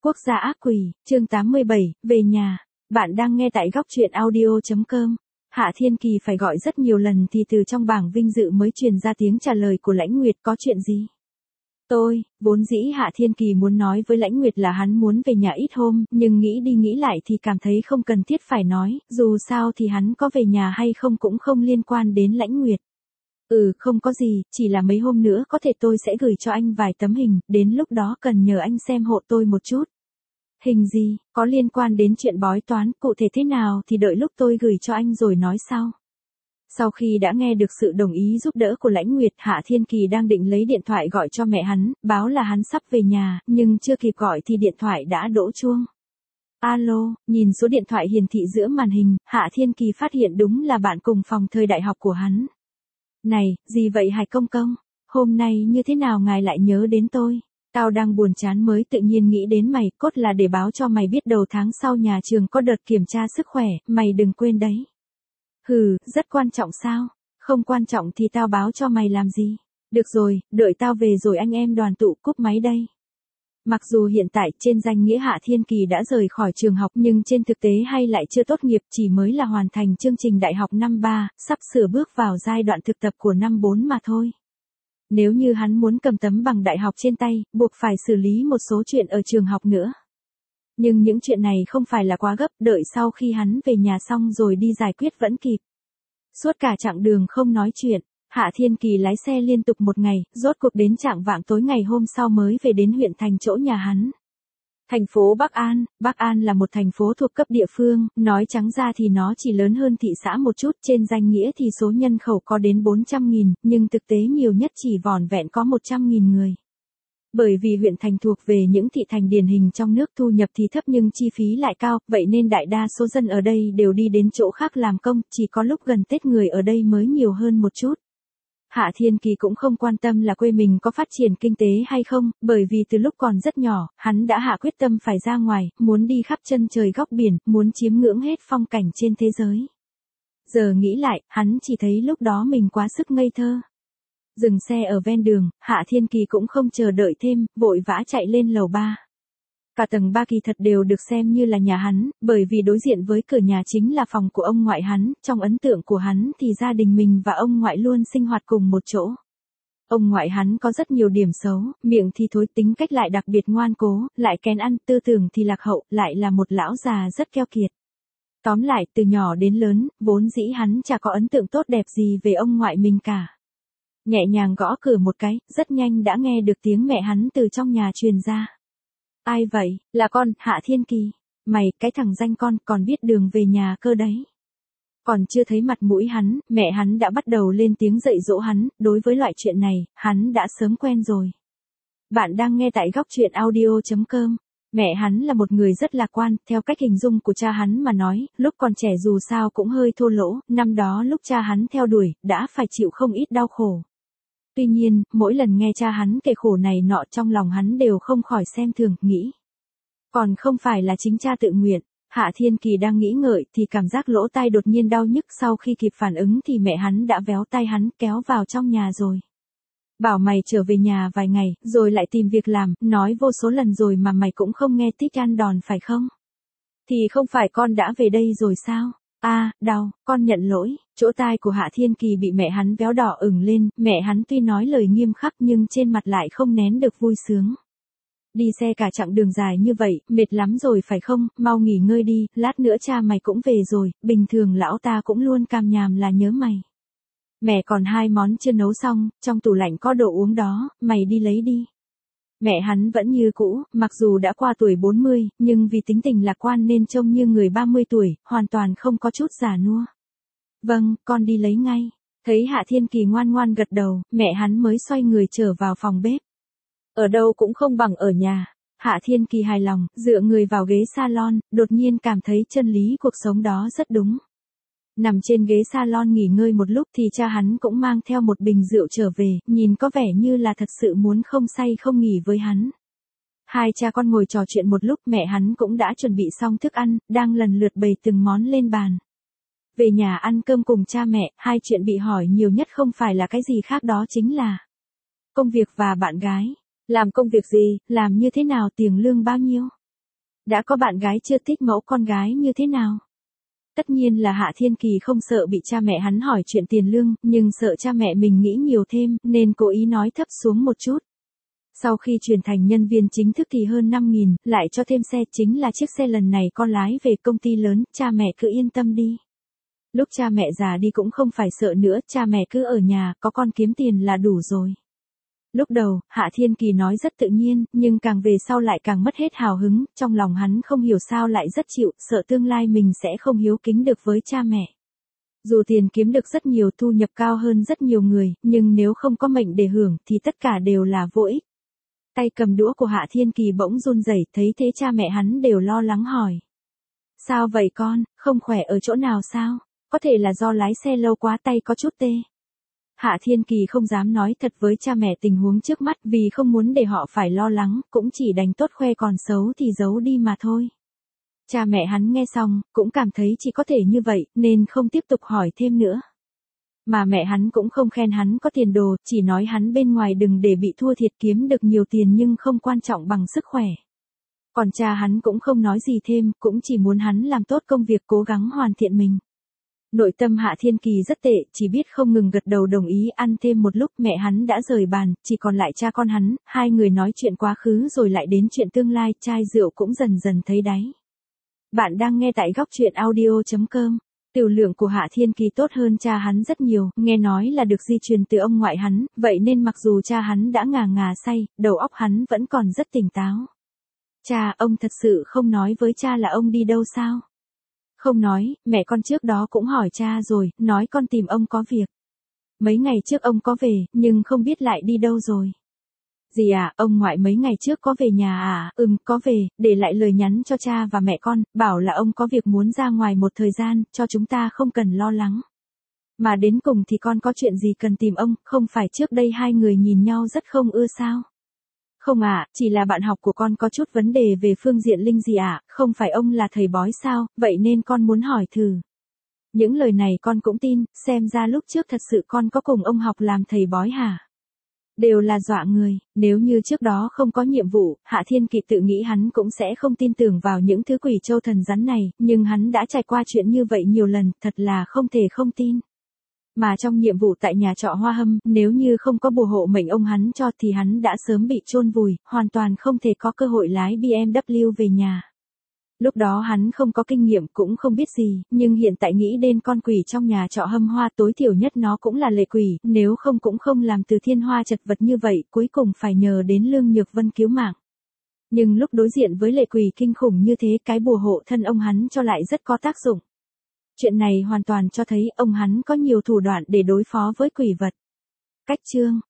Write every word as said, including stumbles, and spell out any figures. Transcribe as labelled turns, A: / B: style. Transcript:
A: Quốc gia ác quỷ, chương tám mươi bảy, về nhà. Bạn đang nghe tại góc truyện audio chấm com. Hạ Thiên Kỳ phải gọi rất nhiều lần thì từ trong bảng vinh dự mới truyền ra tiếng trả lời của Lãnh Nguyệt, có chuyện gì? Tôi, vốn dĩ Hạ Thiên Kỳ muốn nói với Lãnh Nguyệt là hắn muốn về nhà ít hôm, nhưng nghĩ đi nghĩ lại thì cảm thấy không cần thiết phải nói, dù sao thì hắn có về nhà hay không cũng không liên quan đến Lãnh Nguyệt. Ừ, không có gì, chỉ là mấy hôm nữa có thể tôi sẽ gửi cho anh vài tấm hình, đến lúc đó cần nhờ anh xem hộ tôi một chút. Hình gì, có liên quan đến chuyện bói toán, cụ thể thế nào thì đợi lúc tôi gửi cho anh rồi nói sau. Sau khi đã nghe được sự đồng ý giúp đỡ của Lãnh Nguyệt, Hạ Thiên Kỳ đang định lấy điện thoại gọi cho mẹ hắn, báo là hắn sắp về nhà, nhưng chưa kịp gọi thì điện thoại đã đổ chuông. Alo, nhìn số điện thoại hiển thị giữa màn hình, Hạ Thiên Kỳ phát hiện đúng là bạn cùng phòng thời đại học của hắn. Này, gì vậy Hải Công Công? Hôm nay như thế nào ngài lại nhớ đến tôi? Tao đang buồn chán mới tự nhiên nghĩ đến mày, cốt là để báo cho mày biết đầu tháng sau nhà trường có đợt kiểm tra sức khỏe, mày đừng quên đấy. Hừ, rất quan trọng sao? Không quan trọng thì tao báo cho mày làm gì? Được rồi, đợi tao về rồi anh em đoàn tụ, cúp máy đây. Mặc dù hiện tại trên danh nghĩa Hạ Thiên Kỳ đã rời khỏi trường học nhưng trên thực tế hay lại chưa tốt nghiệp, chỉ mới là hoàn thành chương trình đại học năm ba, sắp sửa bước vào giai đoạn thực tập của năm bốn mà thôi. Nếu như hắn muốn cầm tấm bằng đại học trên tay, buộc phải xử lý một số chuyện ở trường học nữa. Nhưng những chuyện này không phải là quá gấp, đợi sau khi hắn về nhà xong rồi đi giải quyết vẫn kịp. Suốt cả chặng đường không nói chuyện, Hạ Thiên Kỳ lái xe liên tục một ngày, rốt cuộc đến chạng vạng tối ngày hôm sau mới về đến huyện thành chỗ nhà hắn. Thành phố Bắc An, Bắc An là một thành phố thuộc cấp địa phương, nói trắng ra thì nó chỉ lớn hơn thị xã một chút, trên danh nghĩa thì số nhân khẩu có đến bốn trăm nghìn, nhưng thực tế nhiều nhất chỉ vỏn vẹn có một trăm nghìn người. Bởi vì huyện thành thuộc về những thị thành điển hình trong nước, thu nhập thì thấp nhưng chi phí lại cao, vậy nên đại đa số dân ở đây đều đi đến chỗ khác làm công, chỉ có lúc gần Tết người ở đây mới nhiều hơn một chút. Hạ Thiên Kỳ cũng không quan tâm là quê mình có phát triển kinh tế hay không, bởi vì từ lúc còn rất nhỏ, hắn đã hạ quyết tâm phải ra ngoài, muốn đi khắp chân trời góc biển, muốn chiêm ngưỡng hết phong cảnh trên thế giới. Giờ nghĩ lại, hắn chỉ thấy lúc đó mình quá sức ngây thơ. Dừng xe ở ven đường, Hạ Thiên Kỳ cũng không chờ đợi thêm, vội vã chạy lên lầu ba. Cả tầng ba kỳ thật đều được xem như là nhà hắn, bởi vì đối diện với cửa nhà chính là phòng của ông ngoại hắn, trong ấn tượng của hắn thì gia đình mình và ông ngoại luôn sinh hoạt cùng một chỗ. Ông ngoại hắn có rất nhiều điểm xấu, miệng thì thối, tính cách lại đặc biệt ngoan cố, lại kén ăn, tư tưởng thì lạc hậu, lại là một lão già rất keo kiệt. Tóm lại, từ nhỏ đến lớn, vốn dĩ hắn chả có ấn tượng tốt đẹp gì về ông ngoại mình cả. Nhẹ nhàng gõ cửa một cái, rất nhanh đã nghe được tiếng mẹ hắn từ trong nhà truyền ra. Ai vậy, là con, Hạ Thiên Kỳ. Mày, cái thằng danh con, còn biết đường về nhà cơ đấy. Còn chưa thấy mặt mũi hắn, mẹ hắn đã bắt đầu lên tiếng dạy dỗ hắn, đối với loại chuyện này, hắn đã sớm quen rồi. Bạn đang nghe tại góc truyện audio chấm com. Mẹ hắn là một người rất lạc quan, theo cách hình dung của cha hắn mà nói, lúc còn trẻ dù sao cũng hơi thô lỗ, năm đó lúc cha hắn theo đuổi, đã phải chịu không ít đau khổ. Tuy nhiên, mỗi lần nghe cha hắn kể khổ này nọ trong lòng hắn đều không khỏi xem thường, nghĩ. Còn không phải là chính cha tự nguyện. Hạ Thiên Kỳ đang nghĩ ngợi thì cảm giác lỗ tai đột nhiên đau nhức, sau khi kịp phản ứng thì mẹ hắn đã véo tay hắn kéo vào trong nhà rồi. Bảo mày trở về nhà vài ngày, rồi lại tìm việc làm, nói vô số lần rồi mà mày cũng không nghe, thích ăn đòn phải không? Thì không phải con đã về đây rồi sao? A, à, đau, con nhận lỗi. Chỗ tai của Hạ Thiên Kỳ bị mẹ hắn véo đỏ ửng lên, mẹ hắn tuy nói lời nghiêm khắc nhưng trên mặt lại không nén được vui sướng. Đi xe cả chặng đường dài như vậy, mệt lắm rồi phải không, mau nghỉ ngơi đi, lát nữa cha mày cũng về rồi, bình thường lão ta cũng luôn càm nhàm là nhớ mày. Mẹ còn hai món chưa nấu xong, trong tủ lạnh có đồ uống đó, mày đi lấy đi. Mẹ hắn vẫn như cũ, mặc dù đã qua tuổi bốn mươi, nhưng vì tính tình lạc quan nên trông như người ba mươi tuổi, hoàn toàn không có chút già nua. Vâng, con đi lấy ngay. Thấy Hạ Thiên Kỳ ngoan ngoan gật đầu, mẹ hắn mới xoay người trở vào phòng bếp. Ở đâu cũng không bằng ở nhà. Hạ Thiên Kỳ hài lòng, dựa người vào ghế salon, đột nhiên cảm thấy chân lý cuộc sống đó rất đúng. Nằm trên ghế salon nghỉ ngơi một lúc thì cha hắn cũng mang theo một bình rượu trở về, nhìn có vẻ như là thật sự muốn không say không nghỉ với hắn. Hai cha con ngồi trò chuyện một lúc, mẹ hắn cũng đã chuẩn bị xong thức ăn, đang lần lượt bày từng món lên bàn. Về nhà ăn cơm cùng cha mẹ, hai chuyện bị hỏi nhiều nhất không phải là cái gì khác đó chính là công việc và bạn gái. Làm công việc gì, làm như thế nào, tiền lương bao nhiêu? Đã có bạn gái chưa thích mẫu con gái như thế nào? Tất nhiên là Hạ Thiên Kỳ không sợ bị cha mẹ hắn hỏi chuyện tiền lương, nhưng sợ cha mẹ mình nghĩ nhiều thêm, nên cố ý nói thấp xuống một chút. Sau khi chuyển thành nhân viên chính thức thì hơn năm nghìn, lại cho thêm xe, chính là chiếc xe lần này con lái về công ty lớn, cha mẹ cứ yên tâm đi. Lúc cha mẹ già đi cũng không phải sợ nữa, cha mẹ cứ ở nhà, có con kiếm tiền là đủ rồi. Lúc đầu, Hạ Thiên Kỳ nói rất tự nhiên, nhưng càng về sau lại càng mất hết hào hứng, trong lòng hắn không hiểu sao lại rất chịu, sợ tương lai mình sẽ không hiếu kính được với cha mẹ. Dù tiền kiếm được rất nhiều, thu nhập cao hơn rất nhiều người, nhưng nếu không có mệnh để hưởng thì tất cả đều là vô ích. Tay cầm đũa của Hạ Thiên Kỳ bỗng run rẩy, thấy thế cha mẹ hắn đều lo lắng hỏi. Sao vậy con, không khỏe ở chỗ nào sao? Có thể là do lái xe lâu quá tay có chút tê. Hạ Thiên Kỳ không dám nói thật với cha mẹ tình huống trước mắt vì không muốn để họ phải lo lắng, cũng chỉ đành tốt khoe còn xấu thì giấu đi mà thôi. Cha mẹ hắn nghe xong, cũng cảm thấy chỉ có thể như vậy, nên không tiếp tục hỏi thêm nữa. Mà mẹ hắn cũng không khen hắn có tiền đồ, chỉ nói hắn bên ngoài đừng để bị thua thiệt, kiếm được nhiều tiền nhưng không quan trọng bằng sức khỏe. Còn cha hắn cũng không nói gì thêm, cũng chỉ muốn hắn làm tốt công việc, cố gắng hoàn thiện mình. Nội tâm Hạ Thiên Kỳ rất tệ, chỉ biết không ngừng gật đầu đồng ý. Ăn thêm một lúc mẹ hắn đã rời bàn, chỉ còn lại cha con hắn, hai người nói chuyện quá khứ rồi lại đến chuyện tương lai, chai rượu cũng dần dần thấy đáy. Bạn đang nghe tại góc truyện audio chấm com. Tiểu lượng của Hạ Thiên Kỳ tốt hơn cha hắn rất nhiều, nghe nói là được di truyền từ ông ngoại hắn, vậy nên mặc dù cha hắn đã ngà ngà say, đầu óc hắn vẫn còn rất tỉnh táo. Cha, ông thật sự không nói với cha là ông đi đâu sao? Không nói, mẹ con trước đó cũng hỏi cha rồi, nói con tìm ông có việc. Mấy ngày trước ông có về, nhưng không biết lại đi đâu rồi. Gì à, ông ngoại mấy ngày trước có về nhà à? Ừm, có về, để lại lời nhắn cho cha và mẹ con, bảo là ông có việc muốn ra ngoài một thời gian, cho chúng ta không cần lo lắng. Mà đến cùng thì con có chuyện gì cần tìm ông, không phải trước đây hai người nhìn nhau rất không ưa sao? Không ạ, à, chỉ là bạn học của con có chút vấn đề về phương diện linh gì ạ, à? Không phải ông là thầy bói sao, vậy nên con muốn hỏi thử. Những lời này con cũng tin, xem ra lúc trước thật sự con có cùng ông học làm thầy bói hả? Đều là dọa người, nếu như trước đó không có nhiệm vụ, Hạ Thiên Kỳ tự nghĩ hắn cũng sẽ không tin tưởng vào những thứ quỷ châu thần rắn này, nhưng hắn đã trải qua chuyện như vậy nhiều lần, thật là không thể không tin. Mà trong nhiệm vụ tại nhà trọ Hoa Hâm, nếu như không có bùa hộ mệnh ông hắn cho thì hắn đã sớm bị chôn vùi, hoàn toàn không thể có cơ hội lái bê em vê về nhà. Lúc đó hắn không có kinh nghiệm cũng không biết gì, nhưng hiện tại nghĩ đến con quỷ trong nhà trọ Hâm Hoa, tối thiểu nhất nó cũng là lệ quỷ, nếu không cũng không làm từ thiên hoa chật vật như vậy, cuối cùng phải nhờ đến Lương Nhược Vân cứu mạng. Nhưng lúc đối diện với lệ quỷ kinh khủng như thế, cái bùa hộ thân ông hắn cho lại rất có tác dụng. Chuyện này hoàn toàn cho thấy ông hắn có nhiều thủ đoạn để đối phó với quỷ vật. Cách chương